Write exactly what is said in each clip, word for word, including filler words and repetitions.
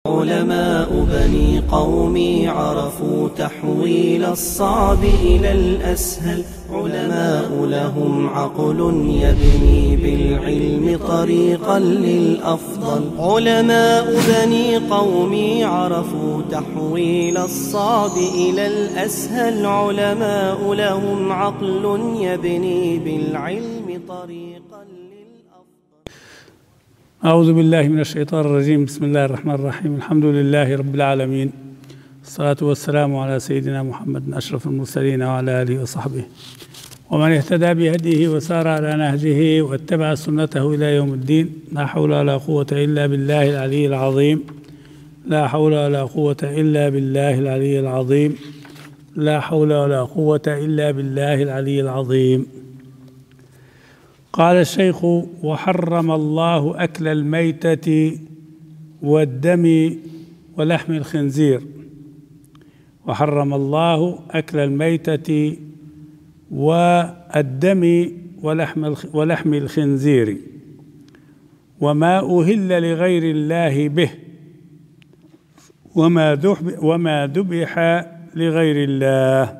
علماء بني قومي عرفوا تحويل الصعب إلى الأسهل. علماء لهم عقل يبني بالعلم طريقا للأفضل. علماء بني قومي عرفوا تحويل الصعب إلى الأسهل. علماء لهم عقل يبني بالعلم طريقا للأفضل. أعوذ بالله من الشيطان الرجيم. بسم الله الرحمن الرحيم. الحمد لله رب العالمين، الصلاة والسلام على سيدنا محمد أشرف المرسلين وعلى آله وصحبه ومن اهتدى بهديه وسار على نهجه واتبع سنته إلى يوم الدين. لا حول ولا قوة إلا بالله العلي العظيم. لا حول ولا قوة إلا بالله العلي العظيم. لا حول ولا قوة إلا بالله العلي العظيم. قال الشيخ: وحرم الله أكل الميتة والدم ولحم الخنزير. وحرم الله أكل الميتة والدم ولحم ولحم الخنزير وما أهل لغير الله به وما وما ذبح لغير الله.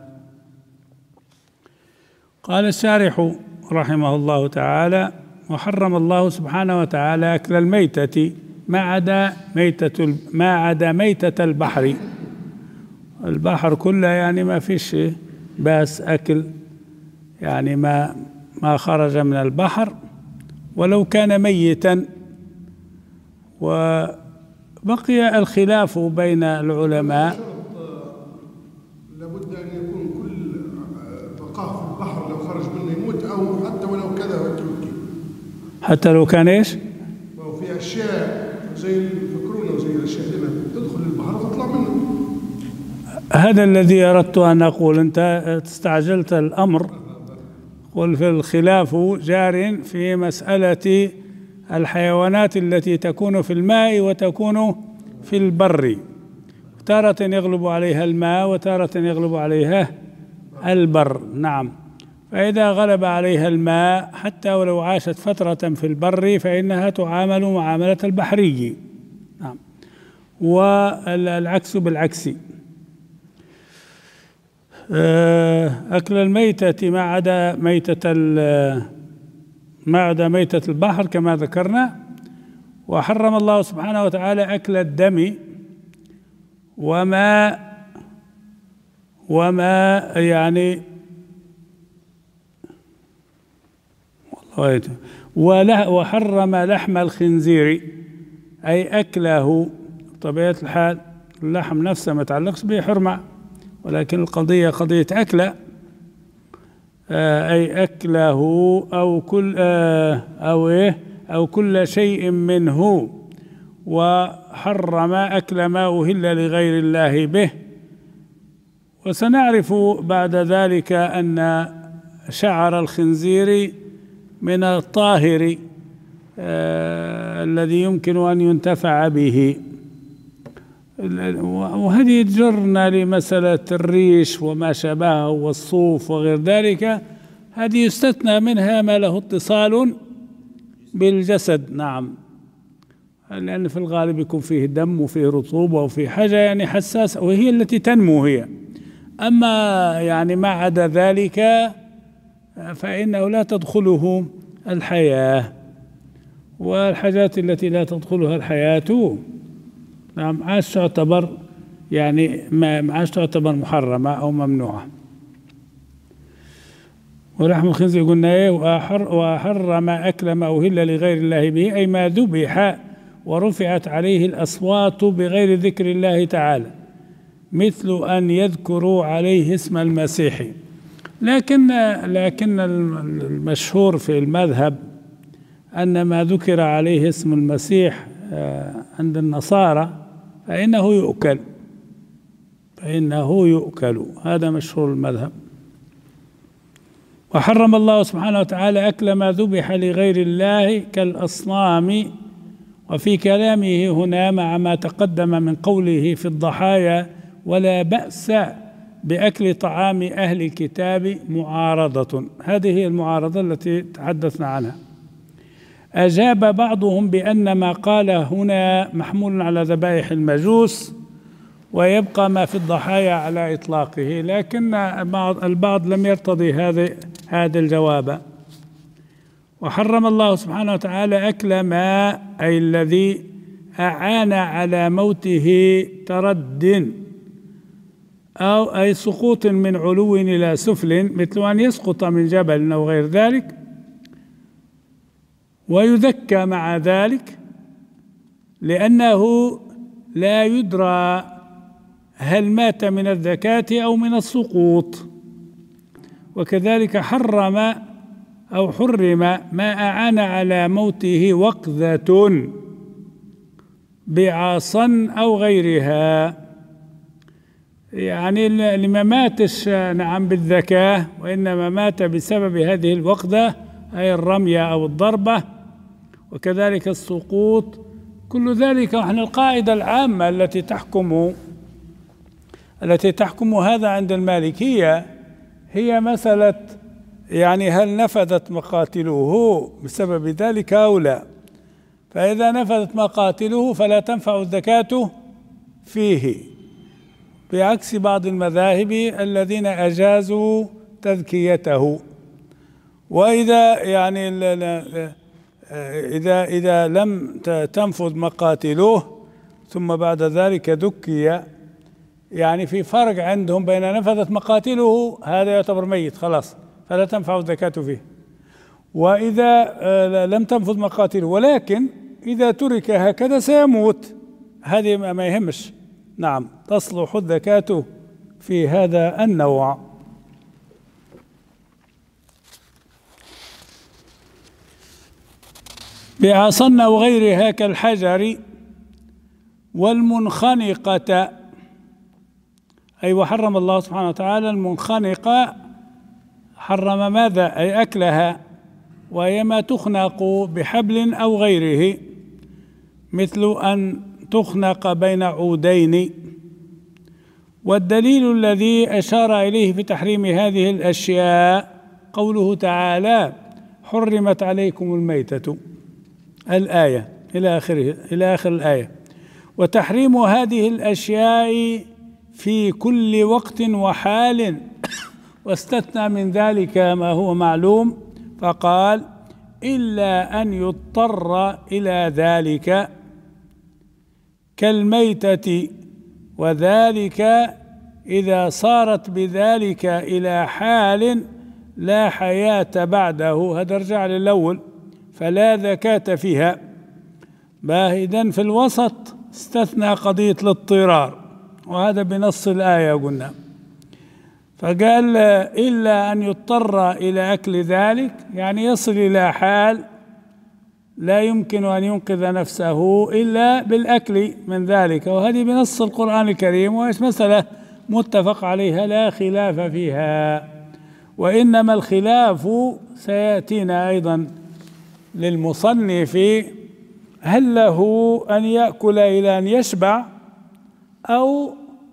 قال الشارح رحمه الله تعالى: وحرم الله سبحانه وتعالى أكل الميتة ما عدا ميتة ما عدا ميتة البحر. البحر كله يعني ما فيش بس أكل، يعني ما ما خرج من البحر ولو كان ميتا. وبقي الخلاف بين العلماء. لابد أن يكون كل بقاء في البحر لو خرج منه يموت، أو حتى ولو كذا وتركي، حتى لو كان إيش؟ وفي أشياء زي الفكرونة وزي الأشياء اللي تدخل البحر وتطلع منه. هذا الذي أردت أن أقول. أنت استعجلت الأمر. قل في الخلاف جار في مسألة الحيوانات التي تكون في الماء وتكون في البر. تارة يغلب عليها الماء وتارة يغلب عليها البر. نعم. فإذا غلب عليها الماء حتى ولو عاشت فترة في البر فإنها تعامل معاملة البحري. نعم. والعكس بالعكس. أكل الميتة ما عدا ميتة ما عدا ميتة البحر كما ذكرنا. وحرم الله سبحانه وتعالى أكل الدم وما وما يعني والله وحرم لحم الخنزير، أي أكله. بطبيعة الحال اللحم نفسه ما تعلقش به حرمة، ولكن القضية قضية أكله، أي أكله أو كل أو إيه أو كل شيء منه. وحرم أكل ما أهل لغير الله به. وسنعرف بعد ذلك أن شعر الخنزير من الطاهر آه الذي يمكن أن ينتفع به. وهذه تجرنا لمسألة الريش وما شابهه والصوف وغير ذلك. هذه يستثنى منها ما له اتصال بالجسد. نعم. لأن في الغالب يكون فيه دم وفيه رطوبة وفيه حاجة يعني حساسة، وهي التي تنمو هي. أما يعني ما عدا ذلك فإنه لا تدخله الحياة. والحاجات التي لا تدخلها الحياة نعم عاش تعتبر يعني ما عاش تعتبر محرمة أو ممنوعة. ولحم الخنزير قلنا إيه؟ وحرم أكل ما أهل لغير الله به، أي ما ذبح ورفعت عليه الأصوات بغير ذكر الله تعالى، مثل أن يذكروا عليه اسم المسيح. لكن لكن المشهور في المذهب أن ما ذكر عليه اسم المسيح عند النصارى فإنه يؤكل فإنه يؤكل هذا مشهور المذهب. وحرم الله سبحانه وتعالى أكل ما ذبح لغير الله كالأصنام. وفي كلامه هنا مع ما تقدم من قوله في الضحايا: ولا بأس بأكل طعام أهل الكتاب معارضة. هذه هي المعارضة التي تحدثنا عنها، أجاب بعضهم بأن ما قال هنا محمول على ذبائح المجوس ويبقى ما في الضحايا على إطلاقه، لكن البعض لم يرتضي هذا هذا الجواب. وحرم الله سبحانه وتعالى أكل ما أي الذي أعان على موته ترد أو أي سقوط من علو إلى سفل، مثل أن يسقط من جبل أو غير ذلك، ويذكى مع ذلك لأنه لا يدرى هل مات من الذكاة أو من السقوط. وكذلك حرم أو حرم ما أعان على موته وقذة بعصا أو غيرها، يعني اللي ما ماتش نعم بالذكاة وإنما مات بسبب هذه الوقذة أي الرمية أو الضربة، وكذلك السقوط، كل ذلك. ونحن القاعدة العامة التي تحكم التي تحكم هذا عند المالكية هي مسألة يعني هل نفذت مقاتله بسبب ذلك أو لا. فإذا نفذت مقاتله فلا تنفع الزكاة فيه، بعكس بعض المذاهب الذين أجازوا تذكيته. وإذا يعني إذا إذا لم تنفذ مقاتله ثم بعد ذلك ذكي، يعني في فرق عندهم بين نفذت مقاتله هذا يعتبر ميت خلاص فلا تنفع الزكاة فيه، وإذا لم تنفذ مقاتله ولكن إذا ترك هكذا سيموت، هذه ما يهمش. نعم، تصلح الزكاة في هذا النوع. بعصا أو غيرها كالحجر والمنخنقة، أي وحرم الله سبحانه وتعالى المنخنقة، حرم ماذا؟ أي أكلها، وهي ما تخنق بحبل أو غيره، مثل أن تخنق بين عودين. والدليل الذي أشار إليه في تحريم هذه الأشياء قوله تعالى حرمت عليكم الميتة، الآية إلى آخره إلى آخر الآية. وتحريم هذه الأشياء في كل وقت وحال، واستثنى من ذلك ما هو معلوم فقال إلا أن يضطر إلى ذلك كالميتة، وذلك إذا صارت بذلك إلى حال لا حياة بعده، هذا رجع للأول، فلا زكاة فيها. باهدا في الوسط استثنى قضية الاضطرار، وهذا بنص الآية قلنا، فقال إلا أن يضطر إلى أكل ذلك، يعني يصل إلى حال لا يمكن أن ينقذ نفسه إلا بالأكل من ذلك، وهذه بنص القرآن الكريم، وإيش مسألة متفق عليها لا خلاف فيها. وإنما الخلاف سيأتينا أيضا للمصنف، هل له أن يأكل إلى أن يشبع أو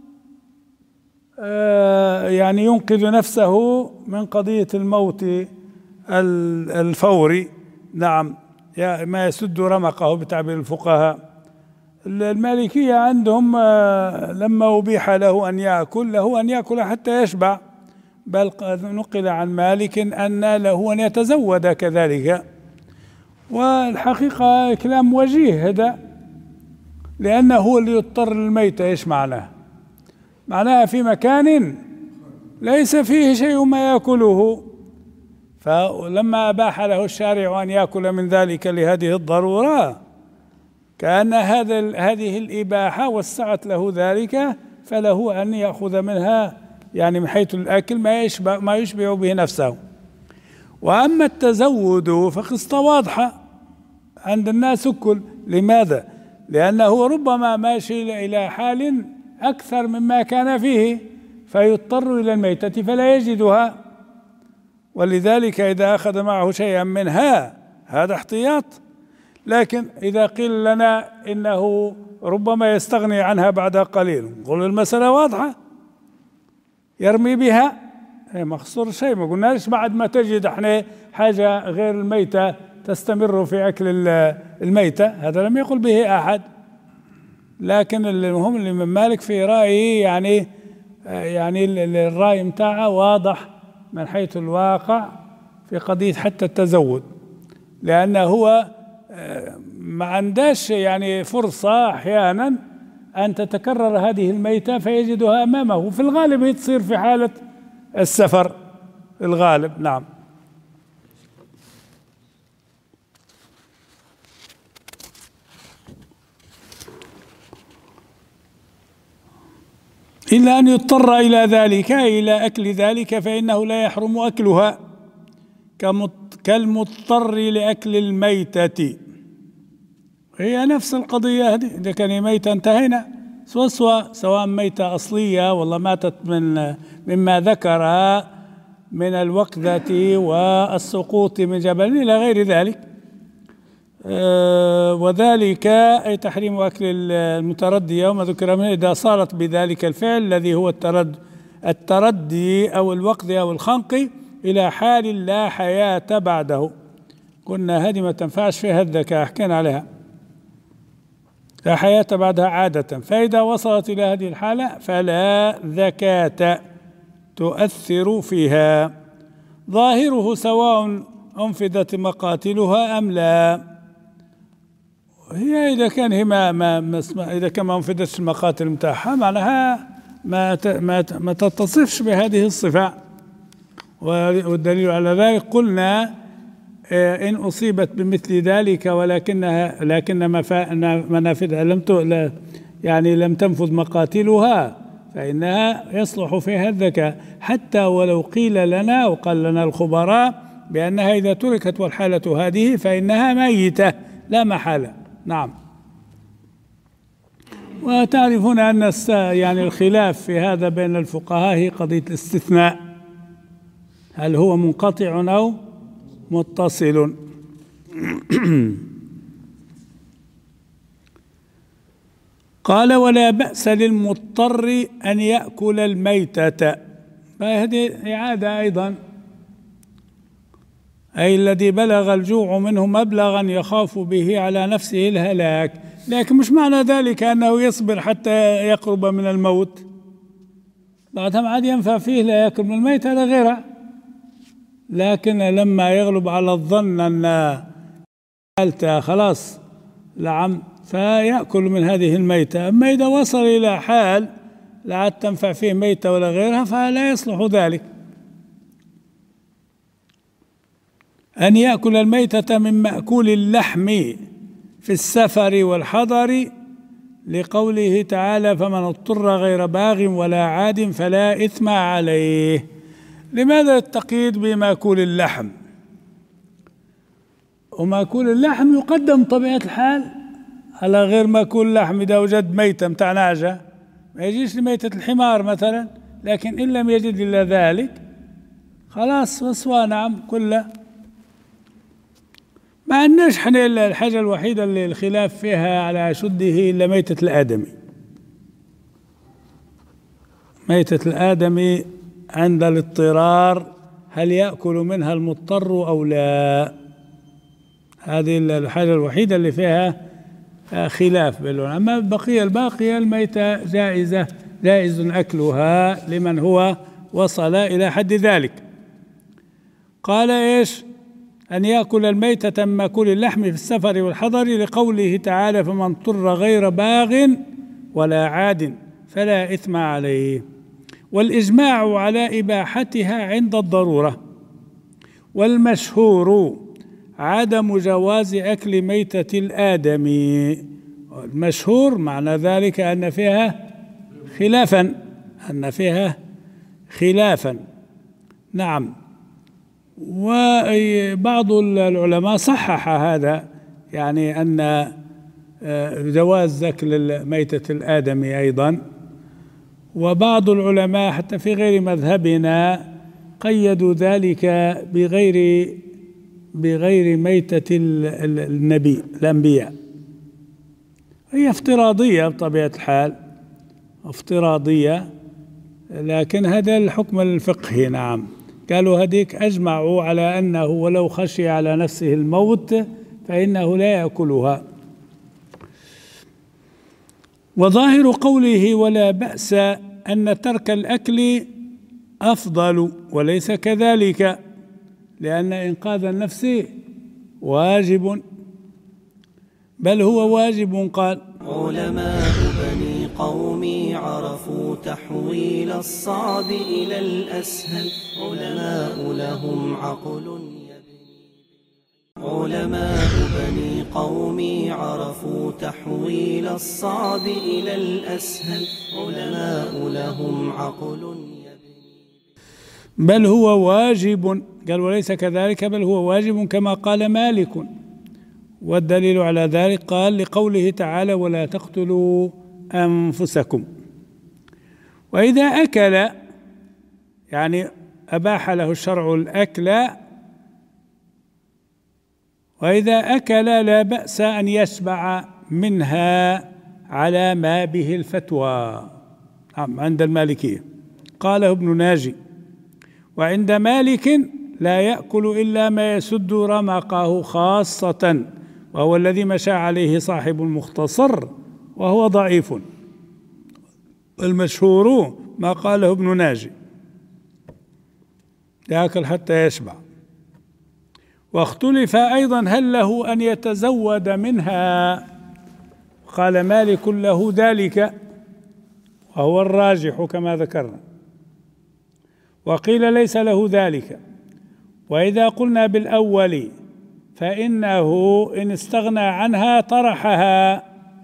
آه يعني ينقذ نفسه من قضية الموت الفوري. نعم، ما يسد رمقه بتعبير الفقهاء. المالكية عندهم آه لما أبيح له أن يأكل، له أن يأكل حتى يشبع، بل نقل عن مالك أن له أن يتزود كذلك. والحقيقة كلام وجيه هذا، لأنه هو اللي يضطر للميتة. إيش معناه؟ معناها في مكان ليس فيه شيء ما يأكله، فلما أباح له الشارع أن يأكل من ذلك لهذه الضرورة، كأن هذا هذه الإباحة وسعت له ذلك، فله أن يأخذ منها يعني من حيث الأكل ما يشبع ما يشبع به نفسه. وأما التزود فقصة واضحة عند الناس الكل. لماذا؟ لأنه ربما ماشي إلى حال أكثر مما كان فيه فيضطر إلى الميتة فلا يجدها، ولذلك إذا أخذ معه شيئا منها هذا احتياط. لكن إذا قيل لنا إنه ربما يستغني عنها بعد قليل، نقول المسألة واضحة، يرمي بها ما خسر شيء. ما قلناش بعد ما تجد احنا حاجة غير الميتة تستمر في أكل الميتة، هذا لم يقل به أحد. لكن المهم اللي من مالك في رأيه يعني يعني الرأي متاعه واضح من حيث الواقع في قضية حتى التزود، لأنه هو ما عندهش يعني فرصة أحيانا أن تتكرر هذه الميتة فيجدها أمامه، وفي الغالب هي تصير في حالة السفر الغالب. نعم. إلا أن يضطر إلى ذلك، إلى أكل ذلك، فإنه لا يحرم أكلها كالمضطر لأكل الميتة. هي نفس القضية هذه، إذا كان ميتة انتهينا سواء سواء سواء ميتة أصلية والله ماتت من مما ذكرها من الوقذة والسقوط من جبل إلى غير ذلك. أه وذلك أي تحريم أكل المتردية وما ذكر منه إذا صارت بذلك الفعل الذي هو الترد التردي أو الوقذ أو الخنق إلى حال لا حياة بعده. قلنا هذه ما تنفعش فيها الذكاء، حكينا عليها، لا حياة بعدها عادة. فإذا وصلت إلى هذه الحالة فلا ذكاة تؤثر فيها، ظاهره سواء أنفذت مقاتلها أم لا. هي إذا كان هي ما ما إذا كان ما أنفذتش المقاتل متاعها معناها ما ما ما تتصفش بهذه الصفة. والدليل على ذلك قلنا إن أصيبت بمثل ذلك ولكنها لكن منافذها لم يعني لم تنفذ مقاتلها فإنها يصلح فيها الذكاء، حتى ولو قيل لنا وقال لنا الخبراء بأنها إذا تركت والحالة هذه فإنها ميتة لا محالة. نعم. وتعرفون أن يعني الخلاف في هذا بين الفقهاء هي قضية الاستثناء، هل هو منقطع أو متصل. قال ولا بأس للمضطر أن يأكل الميتة، فهذه إعادة أيضا، أي الذي بلغ الجوع منه مبلغا يخاف به على نفسه الهلاك، لكن مش معنى ذلك أنه يصبر حتى يقرب من الموت، بعدها عاد ينفع فيه لا يأكل من الميتة ولا غيرها. لكن لما يغلب على الظن أن حالته خلاص لعم فيأكل من هذه الميتة. أما إذا وصل إلى حال لا عاد تنفع فيه ميتة ولا غيرها فلا يصلح ذلك. أن يأكل الميتة من مأكول اللحم في السفر والحضر، لقوله تعالى فمن اضطر غير باغ ولا عاد فلا إثم عليه. لماذا التقييد بمأكول اللحم؟ ومأكول اللحم يقدم طبيعة الحال على غير مأكول اللحم. إذا وجد ميتة متاع نعجة ما يجيش لميتة الحمار مثلا، لكن إن لم يجد إلا ذلك خلاص وسوى. نعم كله. ما عندناش احنا إلا الحاجة الوحيدة اللي الخلاف فيها على شده إلا ميتة الآدمي. ميتة الآدمي عند الاضطرار هل يأكل منها المضطر أو لا؟ هذه الحاجة الوحيدة اللي فيها خلاف بالعلماء. أما البقية الباقية الميتة جائزة جائز أكلها لمن هو وصل إلى حد ذلك. قال إيش؟ أن يأكل الميتة من مأكول اللحم في السفر والحضر، لقوله تعالى فمن اضطر غير باغ ولا عاد فلا إثم عليه. والإجماع على إباحتها عند الضرورة، والمشهور عدم جواز أكل ميتة الآدمي. المشهور معنى ذلك أن فيها خلافا أن فيها خلافا نعم. وبعض العلماء صحح هذا، يعني أن جواز أكل ميتة الآدمي أيضا. وبعض العلماء حتى في غير مذهبنا قيدوا ذلك بغير بغير ميتة النبي الأنبياء. هي افتراضية بطبيعة الحال، افتراضية، لكن هذا الحكم الفقهي. نعم. قالوا هذيك أجمعوا على أنه ولو خشي على نفسه الموت فإنه لا يأكلها. وظاهر قوله ولا بأس أن ترك الأكل أفضل، وليس كذلك، لأن إنقاذ النفس واجب، بل هو واجب. قال علماء بني قومي عرفوا تحويل الصعب إلى الأسهل، علماء لهم عقل علماء بني قومي عرفوا تحويل الصعب إلى الأسهل، علماء لهم عقل بل هو واجب. قال وليس كذلك بل هو واجب كما قال مالك. والدليل على ذلك قال لقوله تعالى ولا تقتلوا أنفسكم. وإذا أكل يعني أباح له الشرع الأكل، وإذا أكل لا بأس أن يشبع منها على ما به الفتوى عند المالكية. قاله ابن ناجي. وعند مالك لا يأكل إلا ما يسد رمقه خاصة، وهو الذي مشى عليه صاحب المختصر وهو ضعيف. المشهور ما قاله ابن ناجي يأكل حتى يشبع. واختلف أيضا هل له أن يتزود منها، قال مالك له ذلك وهو الراجح كما ذكرنا، وقيل ليس له ذلك. وإذا قلنا بالأول فإنه إن استغنى عنها طرحها،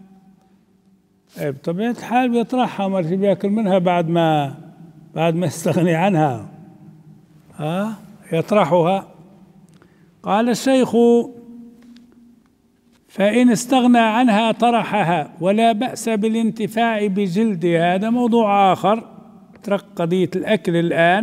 بطبيعة الحال بيطرحها، ما بياكل منها بعد ما بعد ما يستغني عنها، ها يطرحها. قال الشيخ فإن استغنى عنها طرحها ولا بأس بالانتفاع بجلدها. هذا موضوع آخر، ترك قضية الأكل الآن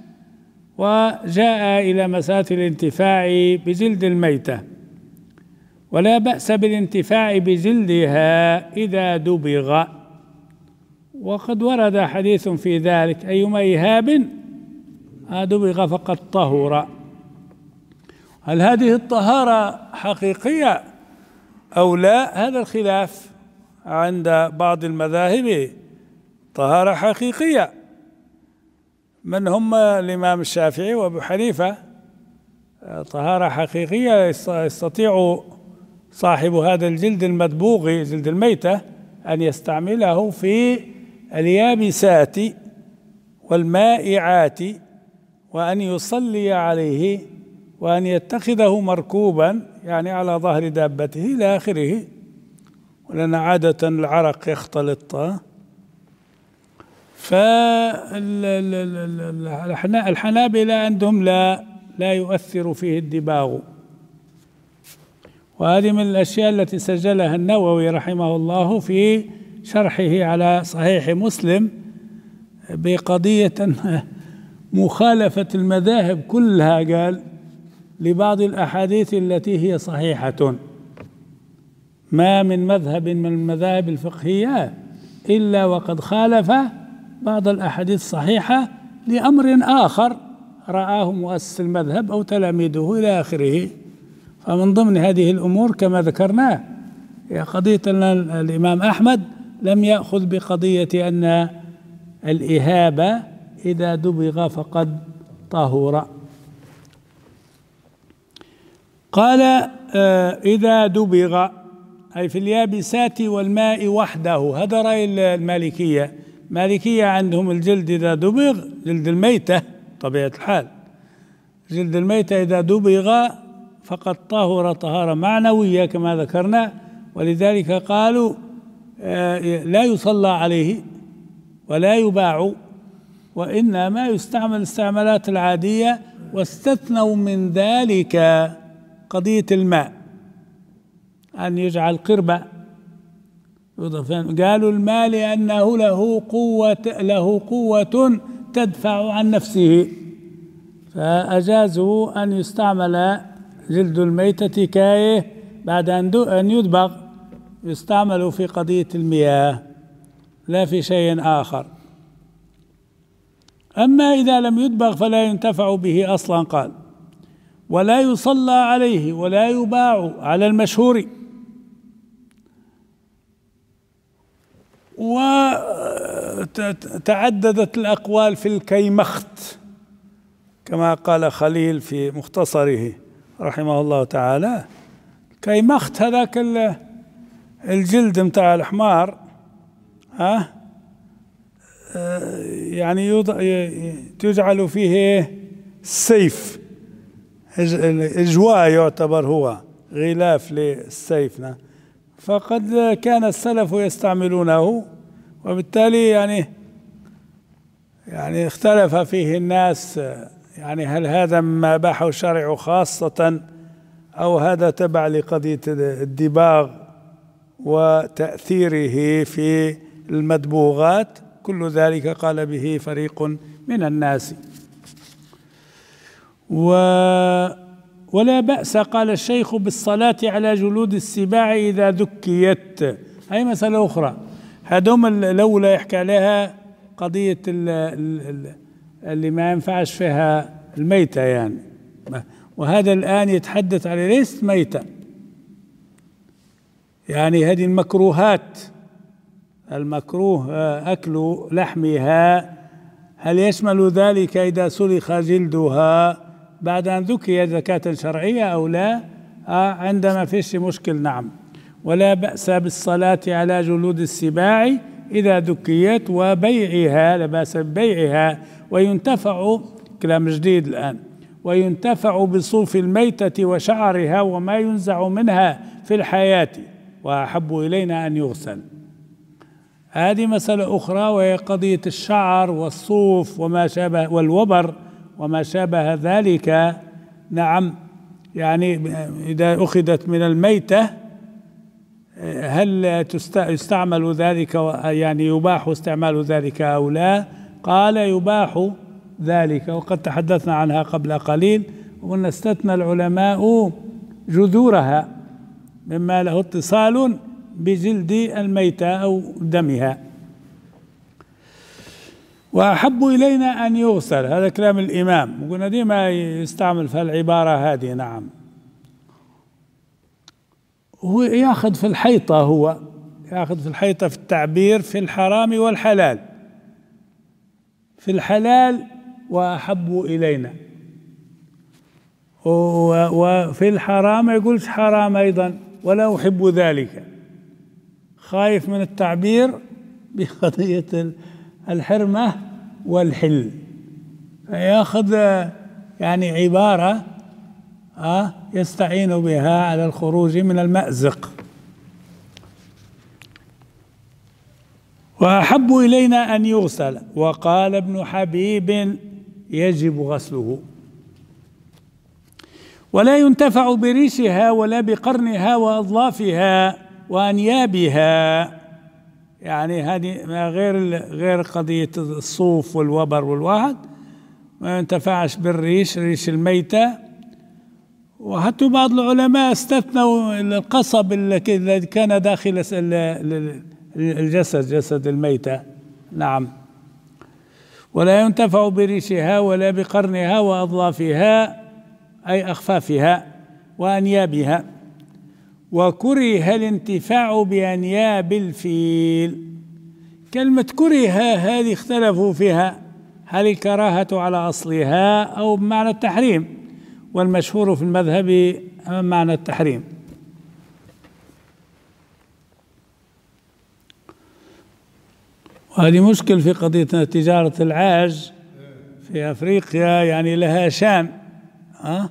وجاء إلى مسألة الانتفاع بجلد الميتة. ولا بأس بالانتفاع بجلدها إذا دبغ، وقد ورد حديث في ذلك أيما إهاب دبغ فقد طهر. هل هذه الطهارة حقيقية أو لا؟ هذا الخلاف عند بعض المذاهب. طهارة حقيقية، من هم الإمام الشافعي وأبو حنيفة، طهارة حقيقية يستطيع صاحب هذا الجلد المدبوغ جلد الميتة أن يستعمله في اليابسات والمائعات، وأن يصلي عليه، وأن يتخذه مركوبا يعني على ظهر دابته إلى آخره. ولأن عادة العرق يختلط. فالحنابلة عندهم لا لا يؤثر فيه الدباغ. وهذه من الأشياء التي سجلها النووي رحمه الله في شرحه على صحيح مسلم بقضية مخالفة المذاهب كلها، قال لبعض الأحاديث التي هي صحيحة. ما من مذهب من المذاهب الفقهية إلا وقد خالف بعض الأحاديث الصحيحة لأمر آخر رآه مؤسس المذهب أو تلاميذه إلى آخره. فمن ضمن هذه الأمور كما ذكرنا هي قضية أن الإمام أحمد لم يأخذ بقضية أن الإهابة إذا دبغ فقد طهر. قال إذا دبغ أي في اليابسات والماء وحده. هذا رأي المالكية. المالكية عندهم الجلد إذا دبغ جلد الميتة طبيعة الحال، جلد الميتة إذا دبغ فقد طهر طهارة معنوية كما ذكرنا. ولذلك قالوا لا يصلى عليه ولا يباع، وإنما يستعمل الاستعمالات العادية. واستثنوا من ذلك قضية الماء، أن يجعل قربة. قالوا الماء لأنه له قوة له قوة تدفع عن نفسه، فأجازوا أن يستعمل جلد الميتة كايه بعد أن يدبغ، يستعمل في قضية المياه لا في شيء آخر. أما إذا لم يدبغ فلا ينتفع به أصلا. قال: ولا يصلى عليه ولا يباع على المشهور. وتعددت الأقوال في الكيمخت كما قال خليل في مختصره رحمه الله تعالى. كيمخت هذاك الجلد متاع الحمار، ها يعني تجعل فيه السيف، الجواء يعتبر هو غلاف للسيف. فقد كان السلف يستعملونه، وبالتالي يعني يعني اختلف فيه الناس، يعني هل هذا مما أباحه الشرع خاصة أو هذا تبع لقضية الدباغ وتأثيره في المدبوغات. كل ذلك قال به فريق من الناس. و ولا بأس قال الشيخ بالصلاة على جلود السباع إذا ذكيت. هي مسألة أخرى، هذوم الأولى يحكي عليها قضية اللي ما ينفعش فيها الميتة يعني، وهذا الآن يتحدث على ليست ميتة، يعني هذه المكروهات، المكروه أكل لحمها، هل يشمل ذلك إذا سلخ جلدها بعد أن ذكي زكاة شرعية أو لا؟ آه عندما فيش مشكل. نعم. ولا بأس بالصلاة على جلود السباع إذا ذكيت وبيعها، لا بأس ببيعها. وينتفع، كلام جديد الآن، وينتفع بصوف الميتة وشعرها وما ينزع منها في الحياة، وأحب إلينا أن يغسل. هذه مسألة أخرى، وهي قضية الشعر والصوف وما شابه والوبر وما شابه ذلك. نعم، يعني إذا أخذت من الميتة هل يستعمل ذلك، يعني يباح استعمال ذلك أو لا؟ قال يباح ذلك، وقد تحدثنا عنها قبل قليل، وقلنا استثنى العلماء جذورها مما له اتصال بجلد الميتة أو دمها. وأحب إلينا أن يغسل، هذا كلام الإمام، وقلنا ديما يستعمل في العبارة هذه. نعم، هو يأخذ في الحيطة، هو يأخذ في الحيطة في التعبير في الحرام والحلال. في الحلال وأحب إلينا، وفي الحرام ما يقولش حرام أيضا ولا أحب ذلك، خايف من التعبير بقضية الحرمة والحل، فيأخذ يعني عبارة آه يستعين بها على الخروج من المأزق. وأحب إلينا أن يغسل. وقال ابن حبيب يجب غسله. ولا ينتفع بريشها ولا بقرنها وأظلافها وأنيابها، يعني هذه غير غير قضية الصوف والوبر والواحد، ما ينتفعش بالريش، ريش الميتة. وحتى بعض العلماء استثنوا القصب الذي كان داخل الجسد، جسد الميتة. نعم. ولا ينتفع بريشها ولا بقرنها وأظلافها أي أخفافها وأنيابها. وكره الانتفاع بأنياب الفيل. كلمة كره هذه اختلفوا فيها، هل الكراهة على أصلها أو بمعنى التحريم، والمشهور في المذهب معنى التحريم. وهذه مشكل في قضية تجارة العاج في أفريقيا، يعني لها شان. أه؟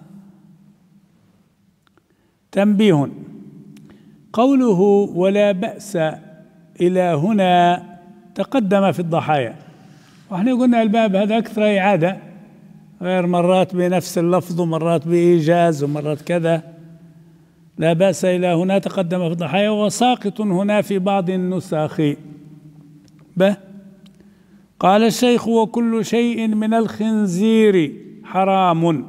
تنبيه، قوله ولا بأس إلى هنا تقدم في الضحايا، وإحنا قلنا الباب هذا أكثر إعادة، غير مرات بنفس اللفظ ومرات بإيجاز ومرات كذا. لا بأس إلى هنا تقدم في الضحايا، وساقط هنا في بعض النسخ. به قال الشيخ وكل شيء من الخنزير حرام.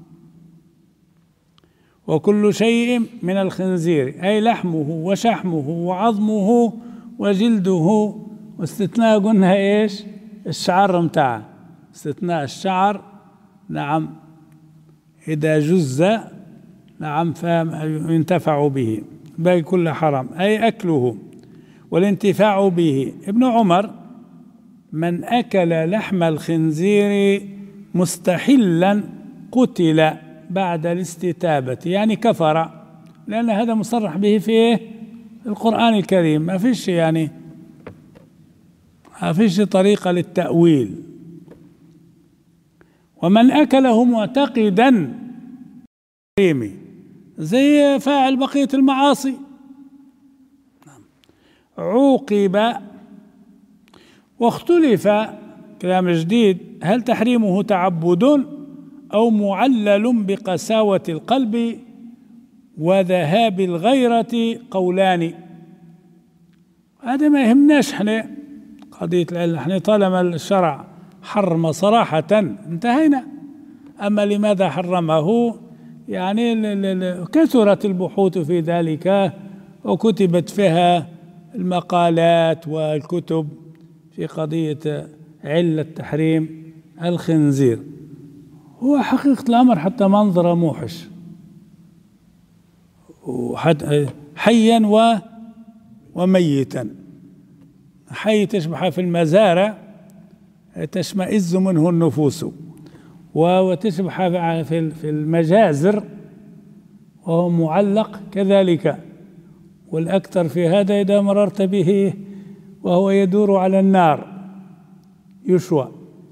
وكل شيء من الخنزير أي لحمه وشحمه وعظمه وجلده، واستثناء قلنا إيش؟ الشعر متاعه، استثناء الشعر نعم إذا جز نعم فينتفع به، باقي كله حرام، أي أكله والانتفاع به. ابن عمر: من أكل لحم الخنزير مستحلا قتل بعد الاستتابة، يعني كفر، لأن هذا مصرح به في القرآن الكريم، ما فيش يعني ما فيش طريقة للتأويل. ومن أكله معتقدا زي فاعل بقية المعاصي عوقب. واختلف كلام جديد: هل تحريمه تعبد أو معلل بقساوة القلب وذهاب الغيرة؟ قولان. هذا ما يهمناش احنا قضية العلم، احنا طالما الشرع حرم صراحة انتهينا. أما لماذا حرمه يعني كثرت البحوث في ذلك وكتبت فيها المقالات والكتب في قضية علة تحريم الخنزير. هو حقيقة الأمر حتى منظر موحش، حيا و وميتا. حي تشبه في المزارع تشمئز منه النفوس، وتشبه في المجازر وهو معلق كذلك. والأكثر في هذا إذا مررت به وهو يدور على النار يشوى.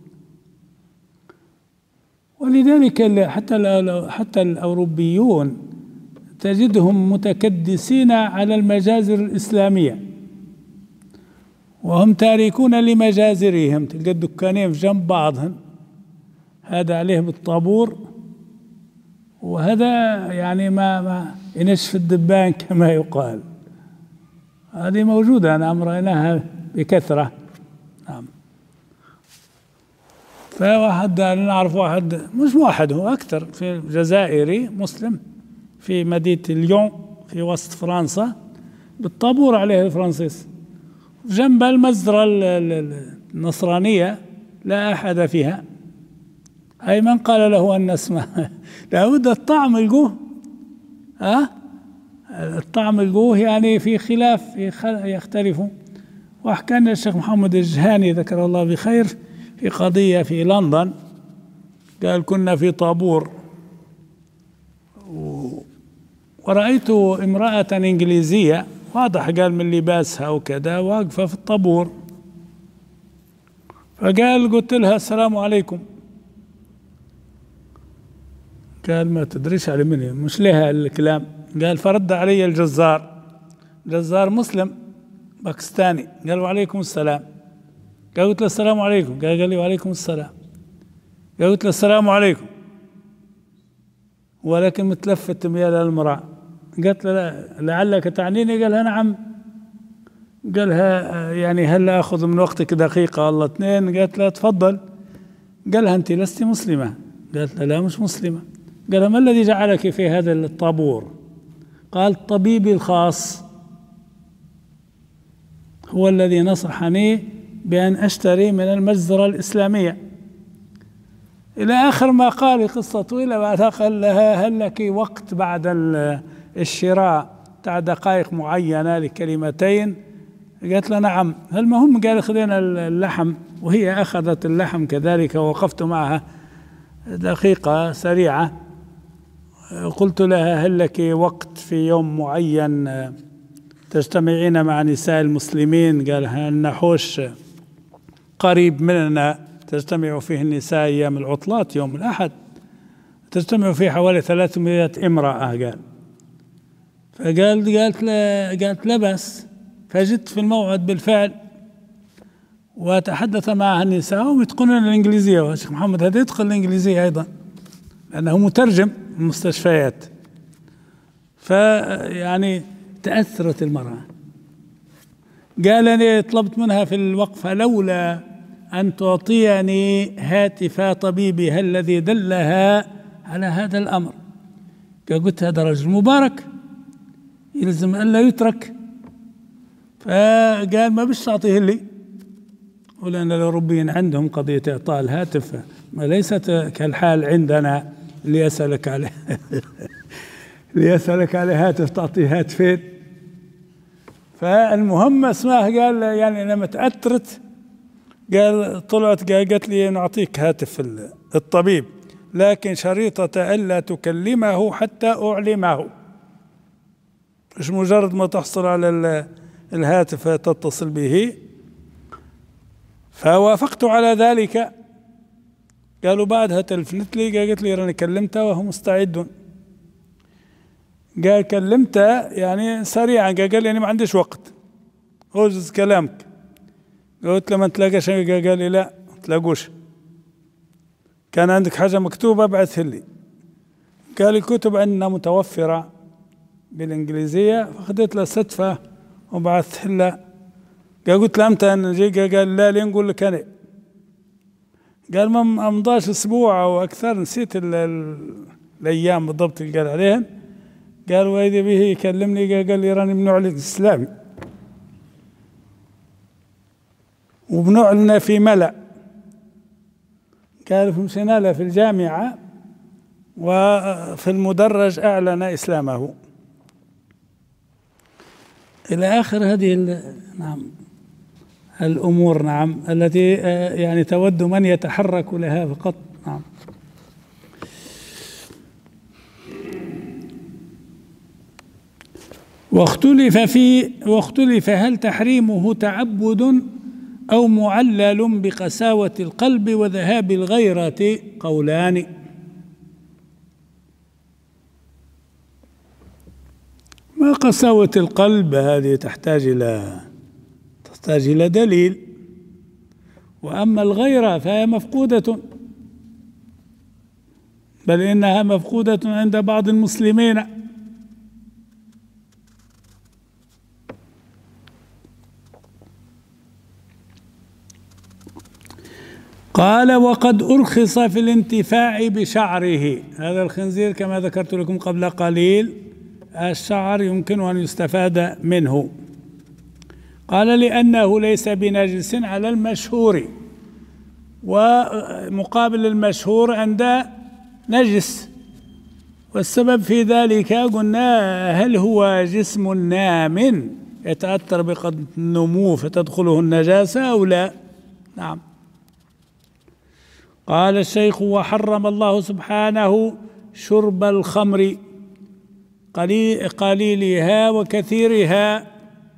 ولذلك حتى حتى الأوروبيون تجدهم متكدسين على المجازر الإسلامية وهم تاركون لمجازرهم. تلقى الدكانين في جنب بعضهم، هذا عليه بالطابور وهذا يعني ما ما ينشف الدبان كما يقال. هذه موجودة، نعم، رأيناها بكثرة. نعم. فواحد نعرف واحد، مش واحد، هو أكثر، في جزائري مسلم في مدينة ليون في وسط فرنسا، بالطابور عليه الفرنسيس، جنب المزرعة النصرانية لا أحد فيها. أي من قال له أن اسمه لابد الطعم الجوه، ها الطعم الجوه يعني في خلاف يختلفوا. وحكى الشيخ محمد الجهاني ذكر الله بخير في قضية في لندن، قال كنا في طابور ورأيت امرأة إنجليزية واضح قال من لباسها وكذا واقفة في الطابور، فقال قلت لها السلام عليكم، قال ما تدريش على مني مش لها الكلام. قال فرد علي الجزار، جزار مسلم باكستاني، قال وعليكم السلام. قلت له السلام عليكم، قال قال لي وعليكم السلام. قلت له السلام عليكم ولكن متلفت ميال المرأة. قالت له لا لعلك تعنيني؟ قالها نعم. قالها يعني هل أخذ من وقتك دقيقة ولا اثنين؟ قالت له تفضل. قالها أنت لست مسلمة؟ قالت له لا مش مسلمة. قالها ما الذي جعلك في هذا الطابور؟ قال طبيبي الخاص هو الذي نصحني بأن أشتري من المجزرة الإسلامية، إلى آخر ما قال. قصة طويلة. بعدها قال لها هل لك وقت بعد الشراء بتاع دقائق معينة لكلمتين؟ قالت له نعم. المهم قال خذينا اللحم، وهي أخذت اللحم كذلك، ووقفت معها دقيقة سريعة. قلت لها هل لك وقت في يوم معين تجتمعين مع نساء المسلمين؟ قالها النحوش قريب مننا تجتمع فيه النساء أيام العطلات، يوم الأحد تجتمع فيه حوالي ثلاثمائة امرأة. قال فقال قالت لا قالت لا بس. فجدت في الموعد بالفعل وتحدث معها النساء ويتقنون الإنجليزية، والشيخ محمد هذا يتقن الإنجليزية أيضا لأنه مترجم المستشفيات. فيعني تأثرت المرأة. قال أنا طلبت منها في الوقفة لولا أن تعطيني هاتف طبيبها الذي دلها على هذا الأمر. قلت هذا رجل مبارك يلزم أن لا يترك. فقال ما بش تعطيه لي، ولأن الأوروبيين عندهم قضية إعطاء الهاتف ليست كالحال عندنا، اللي يسألك عليه اللي يسألك عليه هاتف تعطيه هاتفين. فالمهم اسمه قال يعني لما تأثرت قال طلعت قالت لي نعطيك هاتف الطبيب لكن شريطة ألا تكلمه حتى أعلمه، مش مجرد ما تحصل على الهاتف تتصل به. فوافقت على ذلك. قالوا بعدها تلفنت لي قالت لي راني كلمته وهو مستعد. قال كلمته يعني سريعا، قال لي أنا ما عنديش وقت أوجز كلامك. قلت له ما تلاقاش؟ قال لي لا ما تلاقوش، كان عندك حاجة مكتوبة ابعثها لي. قال الكتب عندنا متوفرة بالإنجليزية، فأخذت له ستفة وبعثت له. قال قلت له أمتى نجي؟ قال لا لين نقول لك أنا. قال ما مضاش أسبوع أو أكثر، نسيت ال ال الأيام بالضبط اللي قال عليهن. قال وإذا به يكلمني قال لي راني بنعلن الإسلامي وبنعلن في ملأ. قال فمشينا له في الجامعة وفي المدرج أعلن إسلامه إلى آخر هذه نعم الأمور نعم التي يعني تود من يتحرك لها فقط. نعم. واختلف في واختلف هل تحريمه تعبد أو معلل بقساوة القلب وذهاب الغيرة؟ قولان. ما قساوة القلب هذه تحتاج إلى تحتاج إلى دليل، وأما الغيرة فهي مفقودة، بل إنها مفقودة عند بعض المسلمين. قال وقد أرخص في الانتفاع بشعره. هذا الخنزير كما ذكرت لكم قبل قليل الشعر يمكن أن يستفاد منه. قال لأنه ليس بنجس على المشهور، ومقابل المشهور عند نجس. والسبب في ذلك قلنا هل هو جسم نام يتأثر بقدر النمو فتدخله النجاسة أو لا؟ نعم. قال الشيخ وحرم الله سبحانه شرب الخمر قليلها وكثيرها.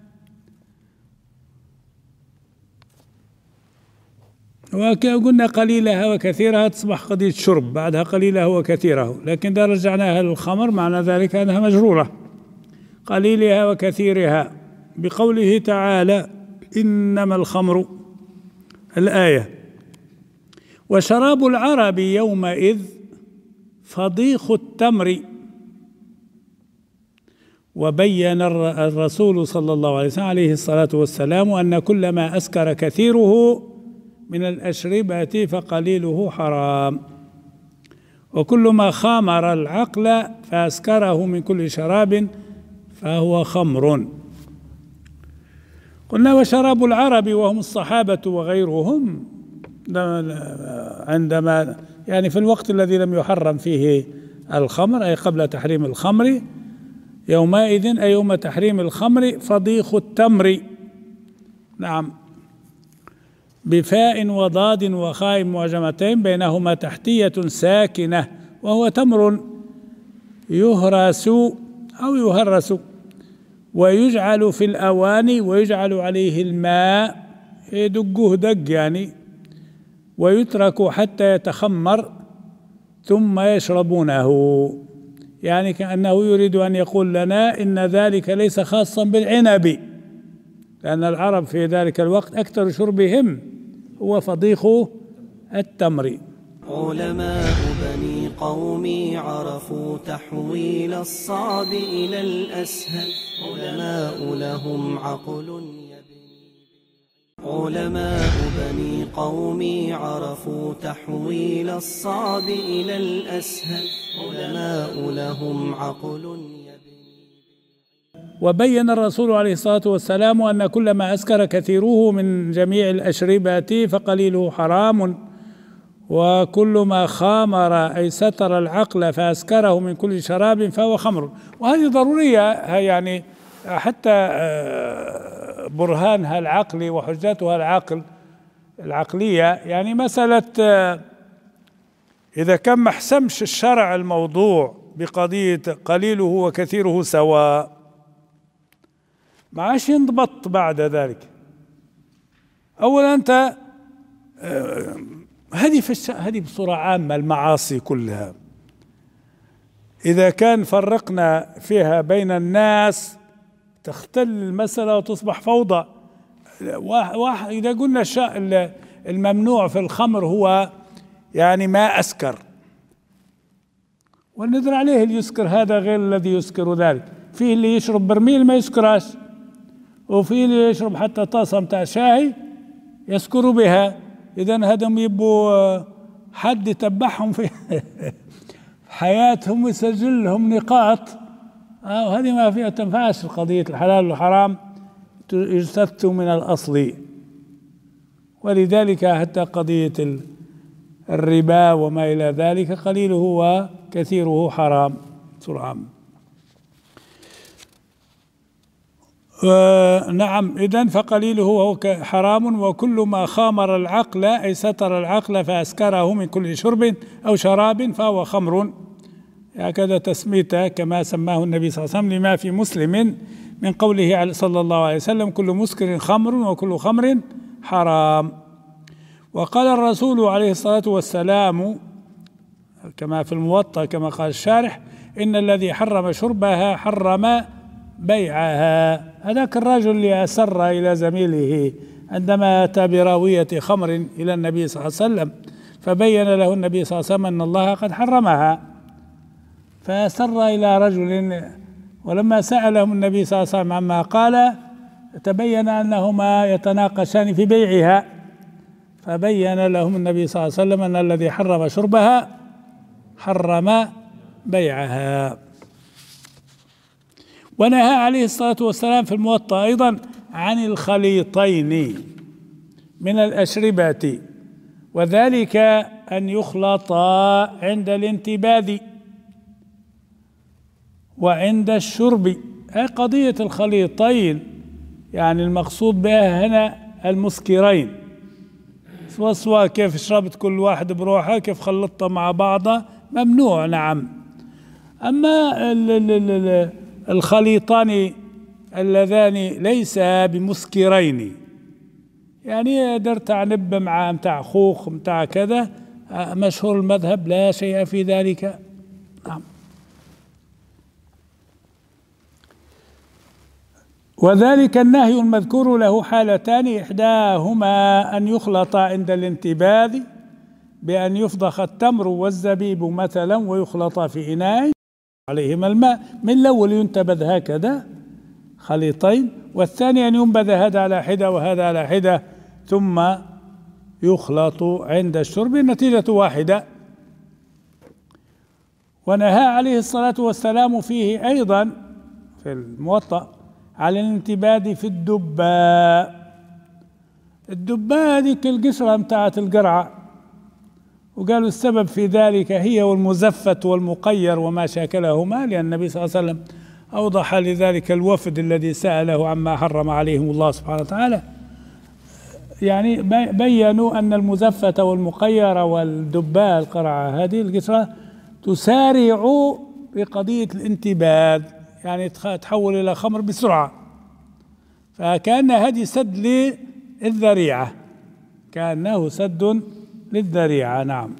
وقلنا قليلها وكثيرها تصبح قضية شرب، بعدها قليلها وكثيره، لكن إذا رجعناها للخمر معنى ذلك أنها مجرورة. قليلها وكثيرها بقوله تعالى إنما الخمر الآية. وشراب العرب يومئذ فضيخ التمر. وبين الرسول صلى الله عليه وسلم عليه الصلاة والسلام أن كل ما أسكر كثيره من الأشربة فقليله حرام، وكل ما خامر العقل فأسكره من كل شراب فهو خمر. قلنا وشراب العرب وهم الصحابة وغيرهم عندما يعني في الوقت الذي لم يحرم فيه الخمر أي قبل تحريم الخمر يومئذ أي يوم تحريم الخمر فضيخ التمر. نعم بفاء وضاد وخاء معجمتين بينهما تحتية ساكنة، وهو تمر يهرس أو يهرس ويجعل في الأواني ويجعل عليه الماء يدقه دق يعني، ويترك حتى يتخمر ثم يشربونه. يعني كأنه يريد أن يقول لنا إن ذلك ليس خاصا بالعنب، لأن العرب في ذلك الوقت أكثر شربهم هو فضيخ التمر. علماء بني قومي عرفوا تحويل الصعب إلى الأسهل، علماء لهم عقل علماء بني قومي عرفوا تحويل الصعب إلى الأسهل، علماء لهم عقل يبني وبين الرسول عليه الصلاة والسلام أن كل ما أسكر كثيره من جميع الأشربة فقليله حرام، وكل ما خامر أي ستر العقل فأسكره من كل شراب فهو خمر. وهذه ضرورية، يعني حتى برهانها العقلي وحجتها العقل العقلية. يعني مسألة إذا كان ما حسمش الشرع الموضوع بقضية قليله وكثيره سواء، ما عادش ينضبط بعد ذلك. أولا أنت هذه في هذه بصورة عامة المعاصي كلها إذا كان فرقنا فيها بين الناس تختل المسألة وتصبح فوضى. واحد إذا قلنا الشيء الممنوع في الخمر هو يعني ما أسكر، والندر عليه اللي يسكر هذا غير الذي يسكر ذلك. فيه اللي يشرب برميل ما يسكرش، وفيه اللي يشرب حتى طاسة متاع شاي يسكر بها. إذن هذم يبوا حد يتبعهم في حياتهم ويسجل لهم نقاط، آه وهذه ما فيها تنفعش قضية الحلال والحرام، يجتث من الأصل. ولذلك حتى قضية الربا وما إلى ذلك قليله وكثيره حرام سرعان. آه نعم، إذن فقليله هو حرام، وكل ما خامر العقل أي ستر العقل فأسكره من كل شرب أو شراب فهو خمر، هكذا تسميته كما سماه النبي صلى الله عليه وسلم لما في مسلم من قوله صلى الله عليه وسلم: كل مسكر خمر وكل خمر حرام. وقال الرسول عليه الصلاة والسلام كما في الموطأ كما قال الشارح: إن الذي حرم شربها حرم بيعها. هذاك الرجل اللي أسر إلى زميله عندما أتى براوية خمر إلى النبي صلى الله عليه وسلم، فبين له النبي صلى الله عليه وسلم أن الله قد حرمها، فأسر إلى رجل، ولما سألهم النبي صلى الله عليه وسلم عما قال تبين أنهما يتناقشان في بيعها، فبين لهم النبي صلى الله عليه وسلم أن الذي حرم شربها حرم بيعها. ونهى عليه الصلاة والسلام في الموطأ أيضا عن الخليطين من الأشربة، وذلك أن يخلطا عند الانتباذ وعند الشرب. أي قضية الخليطين يعني المقصود بها هنا المسكرين، سواء سواء كيف شربت كل واحد بروحه، كيف خلطتها مع بعضها ممنوع. نعم. أما الخليطان اللذان ليس بمسكرين، يعني درت عنب مع متاع خوخ متاع كذا، مشهور المذهب لا شيء في ذلك. نعم. وذلك النهي المذكور له حالتان: إحداهما أن يخلط عند الانتباذ بأن يفضخ التمر والزبيب مثلا ويخلط في إناء عليهما الماء، من الأول ينتبذ هكذا خليطين، والثاني أن ينبذ هذا على حدة وهذا على حدة ثم يخلط عند الشرب، النتيجة واحدة. ونهى عليه الصلاة والسلام فيه أيضا في الموطأ على الانتباد في الدباء. الدباء هذيك القشرة متاعت القرعة، وقالوا السبب في ذلك هي والمزفت والمقير وما شاكلهما، لأن النبي صلى الله عليه وسلم أوضح لذلك الوفد الذي سأله عما حرم عليهم الله سبحانه وتعالى، يعني بيّنوا أن المزفة والمقير والدباء القرعة هذه القشرة تسارع بقضية الانتباد، يعني تحول إلى خمر بسرعة، فكأن هذه سد للذريعة، كأنه سد للذريعة. نعم.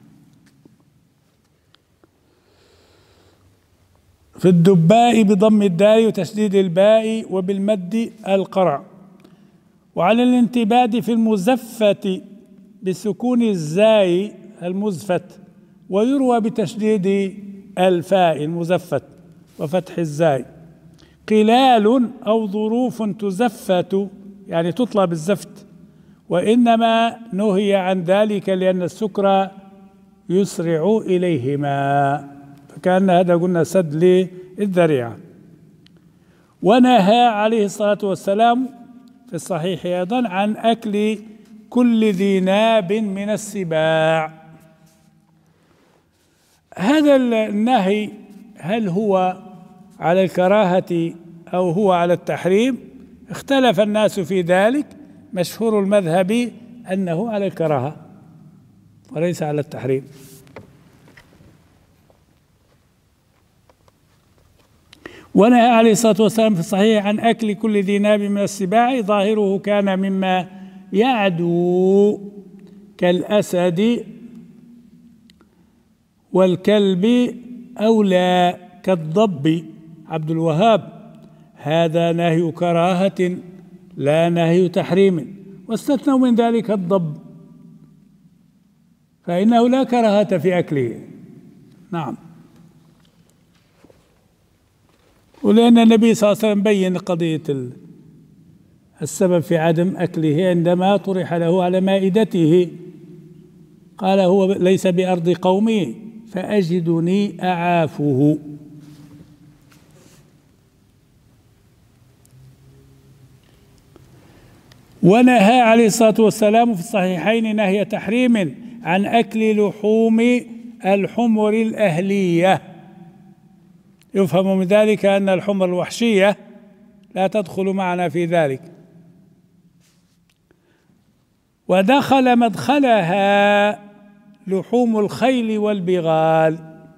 في الدباء بضم الدال وتشديد الباء وبالمد القرع. وعلى الانتباد في المزفة بسكون الزاي المزفت، ويروى بتشديد الفاء المزفت وفتح الزاي. قلال أو ظروف تزفت يعني تطلب الزفت، وإنما نهي عن ذلك لأن السكر يسرع إليهما، فكأن هذا قلنا سد للذريعة. ونهى عليه الصلاة والسلام في الصحيح أيضا عن أكل كل ذي ناب من السباع. هذا النهي هل هو على الكراهة أو هو على التحريم؟ اختلف الناس في ذلك، مشهور المذهب أنه على الكراهة وليس على التحريم. ونهى عليه الصلاة والسلام في الصحيح عن أكل كل ذي ناب من السباع، ظاهره كان مما يعدو كالأسد والكلب أو لا كالضب. عبد الوهاب: هذا نهي كراهة لا نهي تحريم، واستثنوا من ذلك الضب فإنه لا كراهة في أكله. نعم. ولأن النبي صلى الله عليه وسلم بين قضية السبب في عدم أكله عندما طرح له على مائدته، قال: هو ليس بأرض قومي فأجدني أعافه. ونهى عليه الصلاة والسلام في الصحيحين نهي تحريم عن أكل لحوم الحمر الأهلية. يفهم من ذلك أن الحمر الوحشية لا تدخل معنا في ذلك. ودخل مدخلها لحوم الخيل والبغال،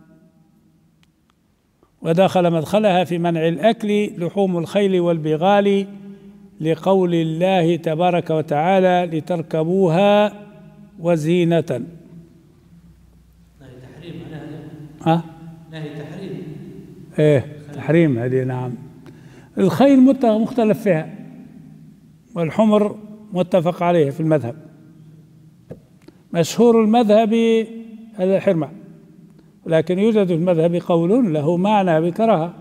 ودخل مدخلها في منع الأكل لحوم الخيل والبغال لقول الله تبارك وتعالى: لتركبوها وزينة. نهي تحريم على هذا. ها؟ نهي تحريم. ايه تحريم هذه. نعم. الخيل مختلف فيها، والحمر متفق عليه في المذهب. مشهور المذهب الحرمة، ولكن يوجد في المذهب قول له معنى بكراهة.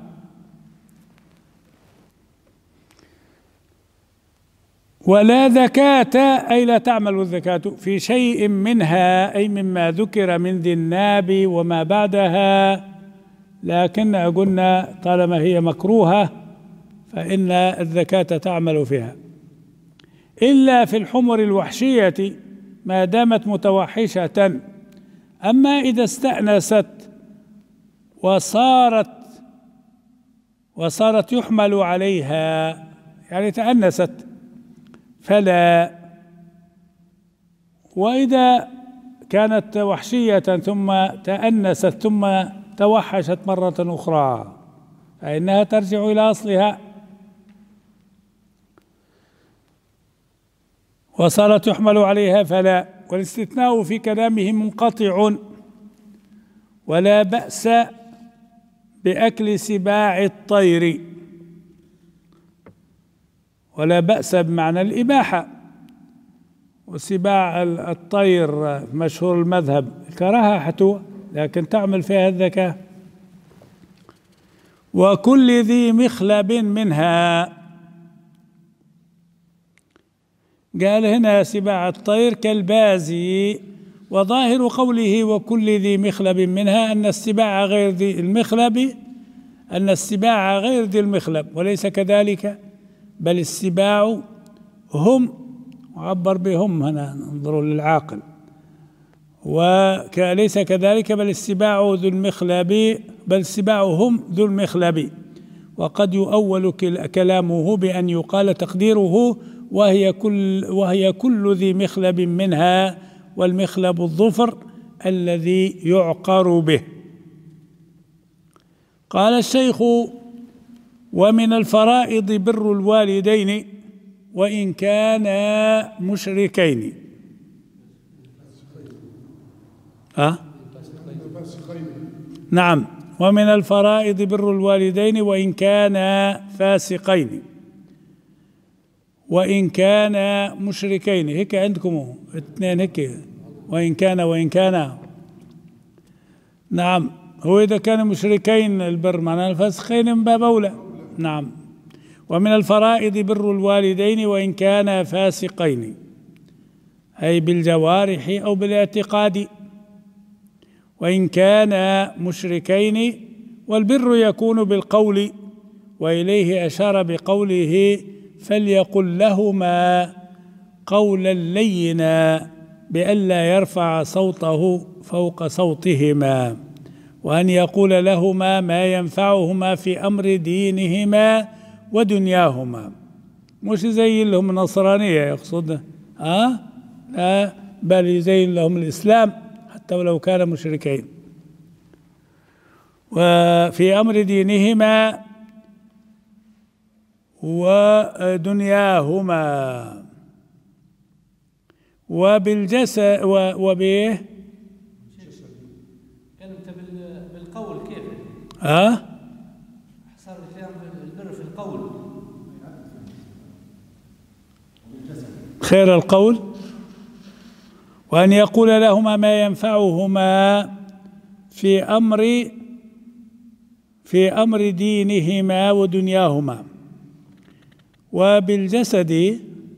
ولا زكاة أي لا تعمل الزكاة في شيء منها، أي مما ذكر من ذي الناب وما بعدها، لكن قلنا طالما هي مكروهة فإن الزكاة تعمل فيها، إلا في الحمر الوحشية ما دامت متوحشة. أما إذا استأنست وصارت وصارت يحمل عليها، يعني تأنست، فلا. وإذا كانت وحشية ثم تأنست ثم توحشت مرة أخرى فإنها ترجع إلى أصلها. وصارت يحمل عليها فلا. والاستثناء في كلامه منقطع. ولا بأس بأكل سباع الطير، ولا بأس بمعنى الإباحة. وسباع الطير مشهور المذهب كراهة، لكن تعمل فيها الذكاء. وكل ذي مخلب منها، قال هنا سباع الطير كالبازي. وظاهر قوله وكل ذي مخلب منها أن السباع غير ذي المخلب أن السباع غير ذي المخلب، وليس كذلك، بل السباع هم، وعبر بهم هنا انظروا للعاقل، وليس كذلك بل السباع ذو المخلب، بل السباع هم ذو المخلب. وقد يؤول كلامه بأن يقال تقديره وهي كل وهي كل ذي مخلب منها، والمخلب الظفر الذي يعقر به. قال الشيخ: ومن الفرائض بر الوالدين وإن كانا مشركين. أه؟ نعم. ومن الفرائض بر الوالدين وإن كانا فاسقين وإن كانا مشركين. هيك عندكم اثنين هيك، وإن كان وإن كان. نعم. هو إذا كان مشركين البر معناه الفاسقين من باب أولى. نعم. ومن الفرائض بر الوالدين وإن كانا فاسقين، أي بالجوارح أو بالاعتقاد. وإن كانا مشركين، والبر يكون بالقول وإليه أشار بقوله فليقل لهما قولا لينا بألا يرفع صوته فوق صوتهما، وأن يقول لهما ما ينفعهما في أمر دينهما ودنياهما. مش يزين لهم النصرانية يقصد أه؟ لا، بل يزين لهم الإسلام حتى ولو كانوا مشركين. وفي أمر دينهما ودنياهما وبالجسد وبه كلمت بالقول كيف؟ اه صار الكلام البر في القول. خير القول، وأن يقول لهما ما ينفعهما في أمر في أمر دينهما ودنياهما. وبالجسد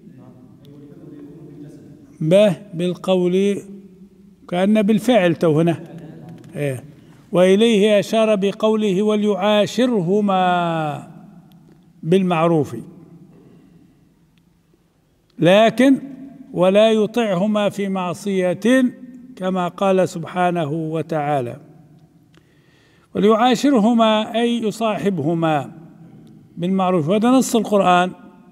به بالقول كأن بالفعل تو هنا إيه. وإليه أشار بقوله وليعاشرهما بالمعروف، لكن ولا يطعهما في معصية كما قال سبحانه وتعالى. وليعاشرهما أي يصاحبهما بالمعروف، وهذا نص القرآن.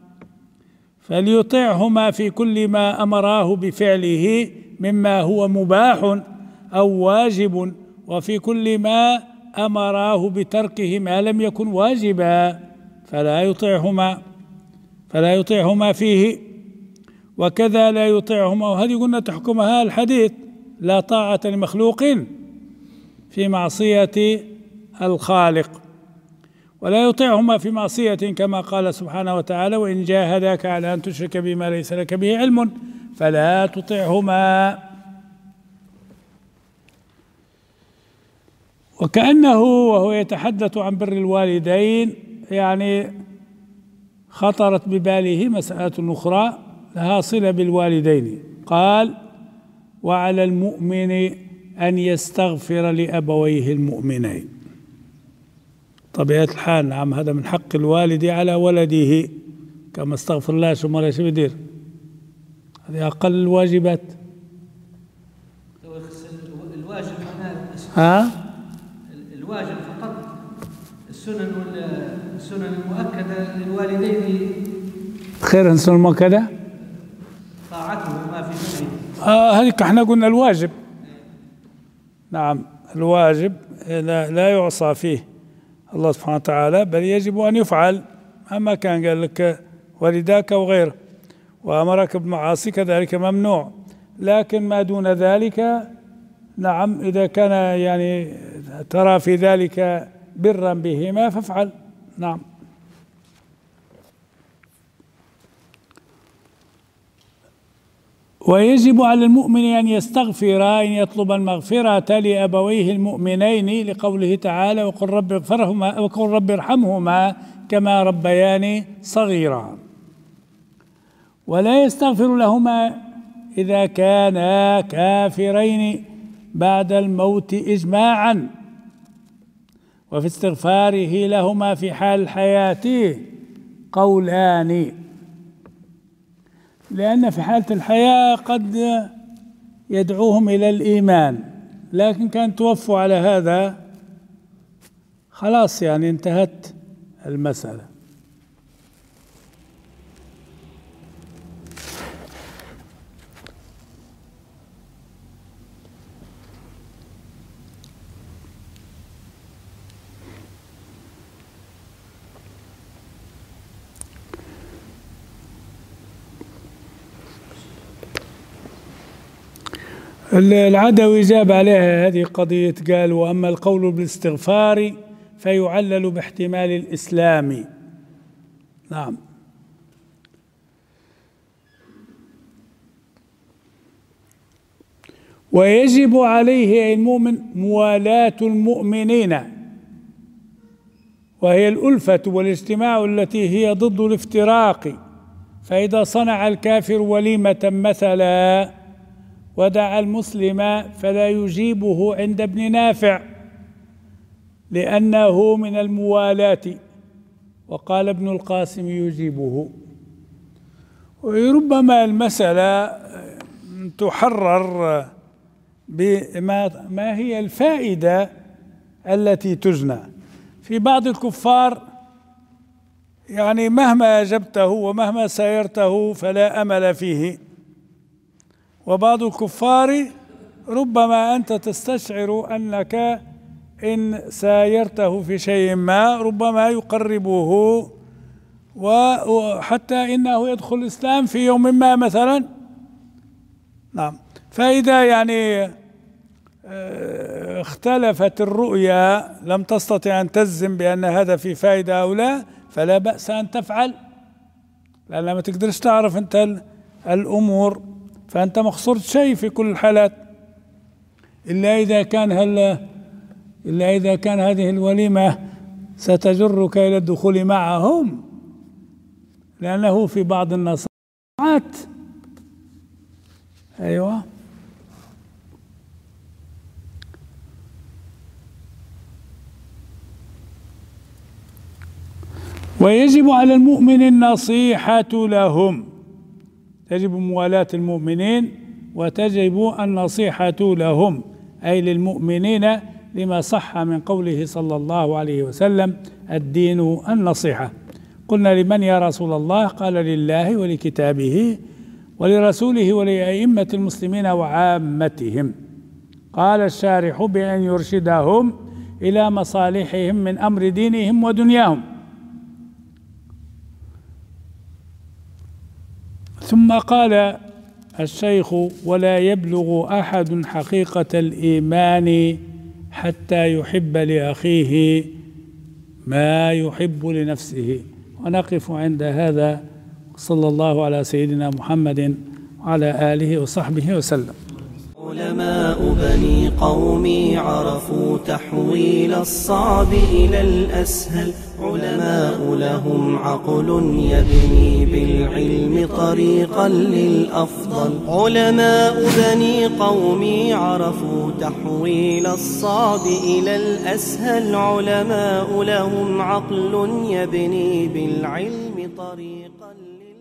فليطعهما في كل ما أمراه بفعله مما هو مباح أو واجب، وفي كل ما أمراه بتركه ما لم يكن واجبا فلا يطعهما فلا يطيعهما فيه، وكذا لا يطيعهما. وهذه قلنا تحكمها الحديث لا طاعة لمخلوق في معصية الخالق. ولا يطيعهما في معصية كما قال سبحانه وتعالى وإن جاهداك على أن تشرك بما ليس لك به علم فلا تطيعهما. وكأنه وهو يتحدث عن بر الوالدين يعني خطرت بباله مسألة أخرى لها صلة بالوالدين. قال وعلى المؤمن أن يستغفر لأبويه المؤمنين. طبيعة الحال نعم، هذا من حق الوالد على ولده كما استغفر الله شو مرة شو بدير، هذه أقل الواجبات. الواجب ها؟ الواجب فقط، السنن والسنن المؤكدة للوالدين خير السنن المؤكدة طاعته ما في منه. آه هذيك احنا قلنا الواجب. نعم الواجب لا, لا يعصى فيه الله سبحانه وتعالى، بل يجب أن يفعل مهما كان. قال لك والداك وغيره، وأمرك بمعاصي كذلك ممنوع. لكن ما دون ذلك نعم إذا كان يعني ترى في ذلك برا بهما فافعل. نعم. ويجب على المؤمن أن يستغفر أن يطلب المغفرة لأبويه المؤمنين لقوله تعالى وقل رب اغفرهما وقل رب ارحمهما كما ربياني صغيرا. ولا يستغفر لهما إذا كانا كافرين بعد الموت إجماعا، وفي استغفاره لهما في حال حياته قولان، لأن في حالة الحياة قد يدعوهم إلى الإيمان، لكن كان توفوا على هذا خلاص يعني انتهت المسألة. العدوي جاب عليها هذه قضية، قال وأما القول بالاستغفار فيعلل باحتمال الإسلام. نعم. ويجب عليه أي المؤمن موالاة المؤمنين، وهي الألفة والاجتماع التي هي ضد الافتراق. فإذا صنع الكافر وليمة مثلا ودعا المسلم فلا يجيبه عند ابن نافع لأنه من الموالاة، وقال ابن القاسم يجيبه. وربما المسألة تحرر بما ما هي الفائدة التي تجنى. في بعض الكفار يعني مهما أجبته ومهما سايرته فلا أمل فيه، وبعض الكفار ربما أنت تستشعر أنك إن سايرته في شيء ما ربما يقربه، وحتى إنه يدخل الإسلام في يوم ما مثلا. نعم. فإذا يعني اختلفت الرؤيا لم تستطع أن تجزم بأن هذا في فائدة أو لا، فلا بأس أن تفعل، لأن ما تقدرش تعرف أنت الأمور، فأنت ما خسرت شيء في كل الحالات، إلا إذا كان هل إلا إذا كان هذه الوليمة ستجرك إلى الدخول معهم، لأنه في بعض النصائحات. أيوة. ويجب على المؤمن النصيحة لهم، تجب موالاة المؤمنين وتجب النصيحة لهم، أي للمؤمنين، لما صح من قوله صلى الله عليه وسلم: الدين النصيحة. قلنا: لمن يا رسول الله؟ قال: لله ولكتابه ولرسوله ولأئمة المسلمين وعامتهم. قال الشارح: بأن يرشدهم إلى مصالحهم من أمر دينهم ودنياهم. ثم قال الشيخ: ولا يبلغ أحد حقيقة الإيمان حتى يحب لأخيه ما يحب لنفسه. ونقف عند هذا، صلى الله على سيدنا محمد وعلى آله وصحبه وسلم. علماء بني قومي عرفوا تحويل الصعب إلى الأسهل، علماء لهم عقل يبني بالعلم طريقا للأفضل. علماء بني قومي عرفوا تحويل الصعب إلى الأسهل، علماء لهم عقل يبني بالعلم طريقا للأفضل.